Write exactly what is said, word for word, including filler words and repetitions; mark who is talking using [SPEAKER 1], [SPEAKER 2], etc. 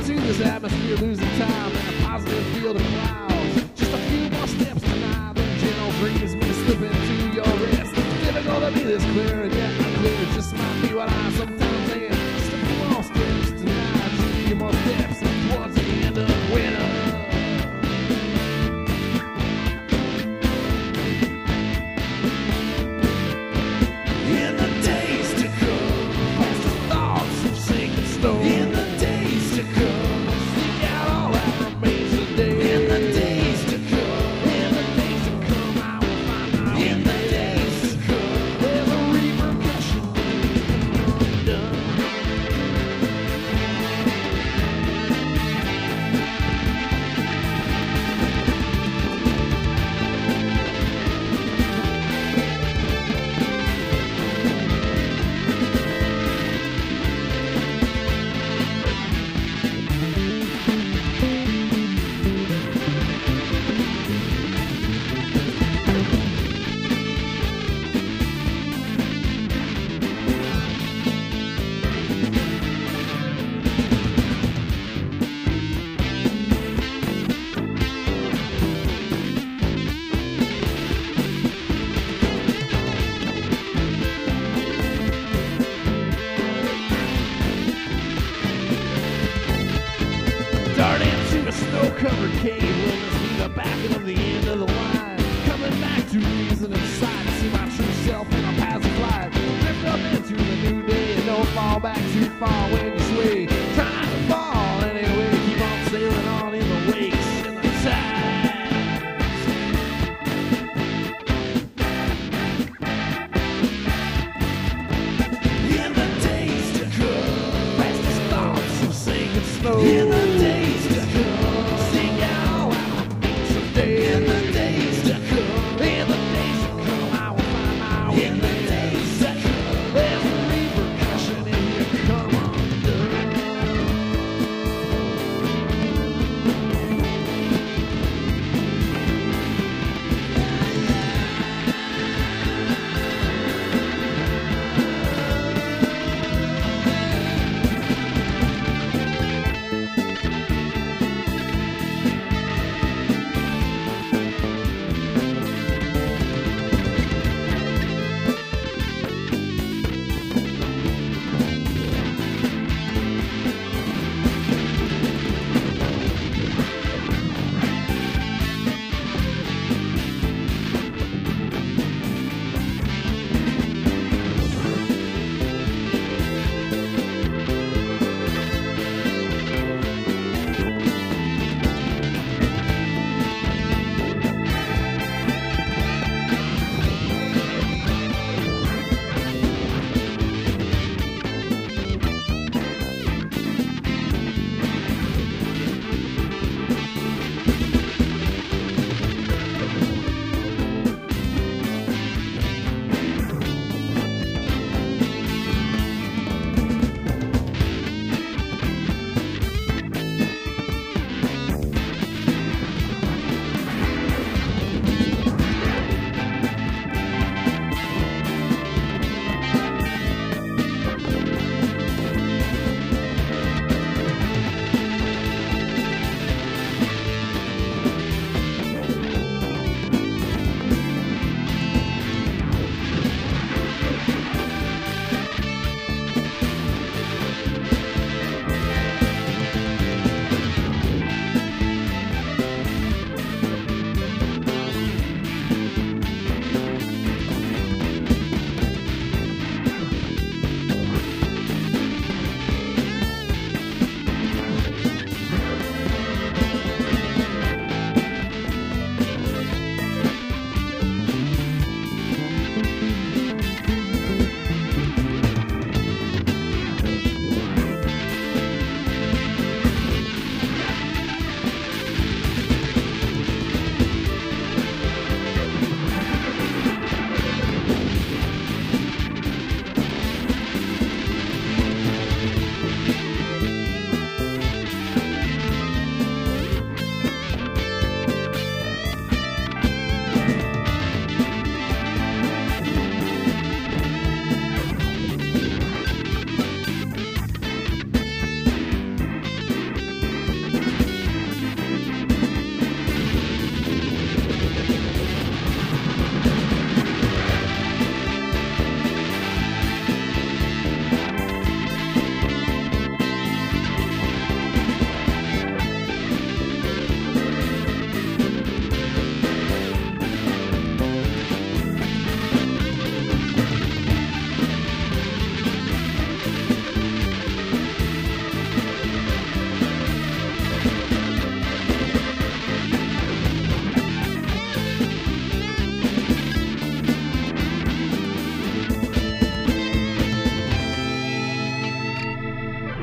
[SPEAKER 1] into this atmosphere, losing time in a positive field of clouds. Just a few more steps tonight, and gentle breeze may slip into your wrist. Difficult to be this clear, and yet unclear. Just might be what I sometimes think. Just a few more steps tonight, just a few more steps towards the end of winter. In the days to come, past the thoughts of sinking stone. In the days to come, seek out all that remains today. In the days to come, in the days to come, I will find my way. In the days to come, there's a repercussion undone. Dart into a snow-covered cave, will this be the backing of the end of the line? Coming back to reason and sight, see my true self in a path of light. Drift up into the new day, and don't fall back too far when you sway. Try not to fall anyway, keep on sailing on in the wakes and the tides. In the days to come, past the thoughts of sinking snow. In the